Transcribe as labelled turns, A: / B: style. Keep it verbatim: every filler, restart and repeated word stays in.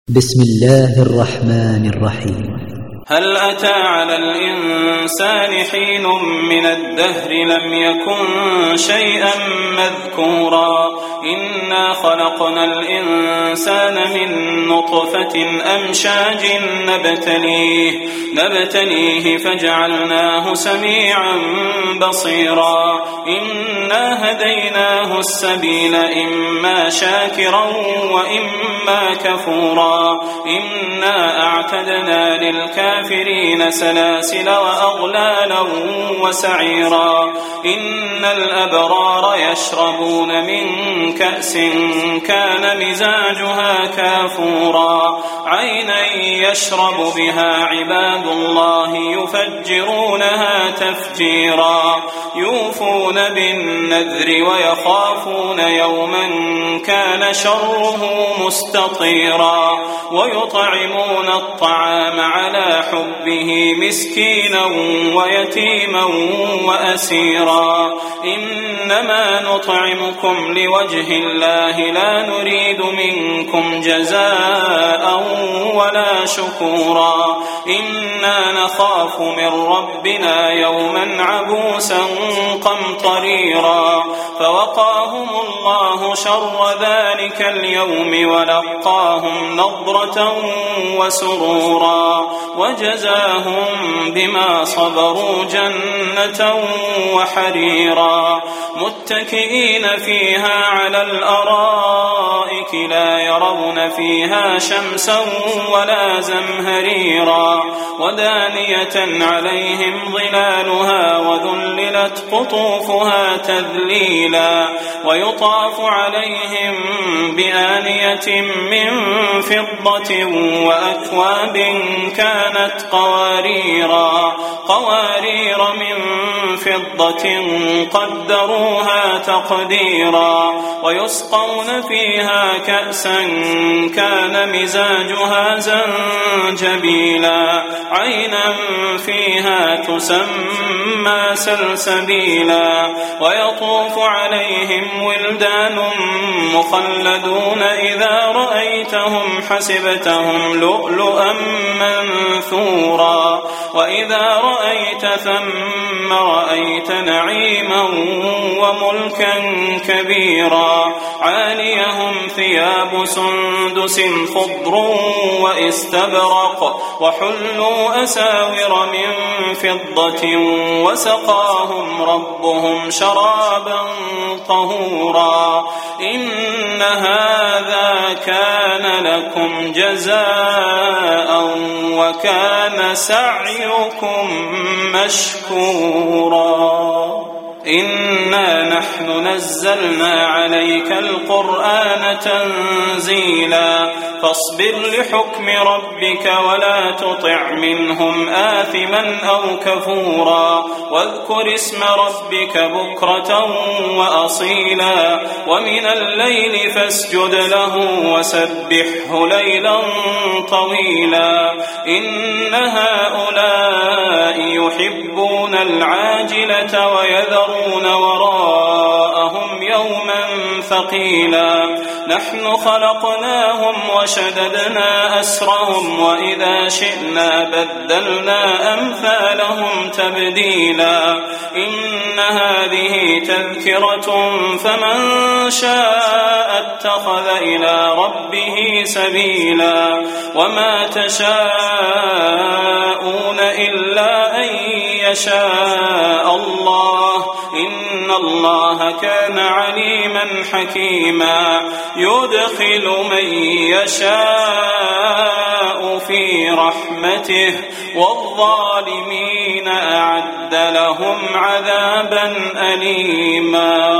A: بسم الله الرحمن الرحيم.
B: هل أتى على الإنسان حين من الدهر لم يكن شيئا مذكورا إنا خلقنا الإنسان من نطفة أمشاج نبتليه نبتليه فجعلناه سميعا بصيرا إنا هديناه السبيل إما شاكرا وإما كفورا إنا أعتدنا للكافرين سلاسل وأغلالا وسعيرا إن الأبرار يشربون من كأس كان مزاجها كافورا عينا يشرب بها عباد الله يفجرونها تفجيرا يوفون بالنذر ويخافون يوما كان شره مستطيرا ويطعمون الطعام على حبه مسكينا ويتيما وأسيرا إنما نطعمكم لوجه الله لا نريد منكم جزاء ولا شكورا إنا نخاف من ربنا يوما عبوسا قمطريرا فوقاهم الله شر ذلك اليوم ولقاهم نضرة وسرورا وجزاهم بما صبروا جنة وحريرا متكئين فيها على الأرائك لا يرون فيها شمسا ولا زمهريرا ودانية عليهم ظلالها وذللت قطوفها تذليلا ويطاف عليهم بآنية من فضة وأكواب كانت قواريرا قوارير من فضة قدروها تقديرا ويسقون فيها كأسا كان مزاجها زنجبيلا عينا فيها تسمى سلسبيلا ويطوف عليهم ولدان مخلدون إذا رأيتهم حسبتهم لؤلؤا منثورا وإذا رأيت ثم رأيت نعيما وملكا كبيرا عاليهم ثياب سندس خضر واستبرق وحلوا أساور من فضة وسقاهم ربهم شرابا طهورا إن هذا كان لكم جزاء وكان سعيكم مشكورا إنا نحن نزلنا عليك القرآن تنزيلا فاصبر لحكم ربك ولا تطع منهم آثما أو كفورا واذكر اسم ربك بكرة وأصيلا ومن الليل فاسجد له وسبحه ليلا طويلا إن هؤلاء يحبون العاجلة ويذرون وراءهم يوما ثقيلا نحن خلقناهم وشددنا أسرهم وإذا شئنا بدلنا أمثالهم تبديلا إن هذه تذكرة فمن شاء اتخذ إلى ربه سبيلا وما تشاءون إلا أن يشاء الله إن الله كان عليما حكيما يدخل من يشاء في رحمته والظالمين أعد لهم عذابا أليما.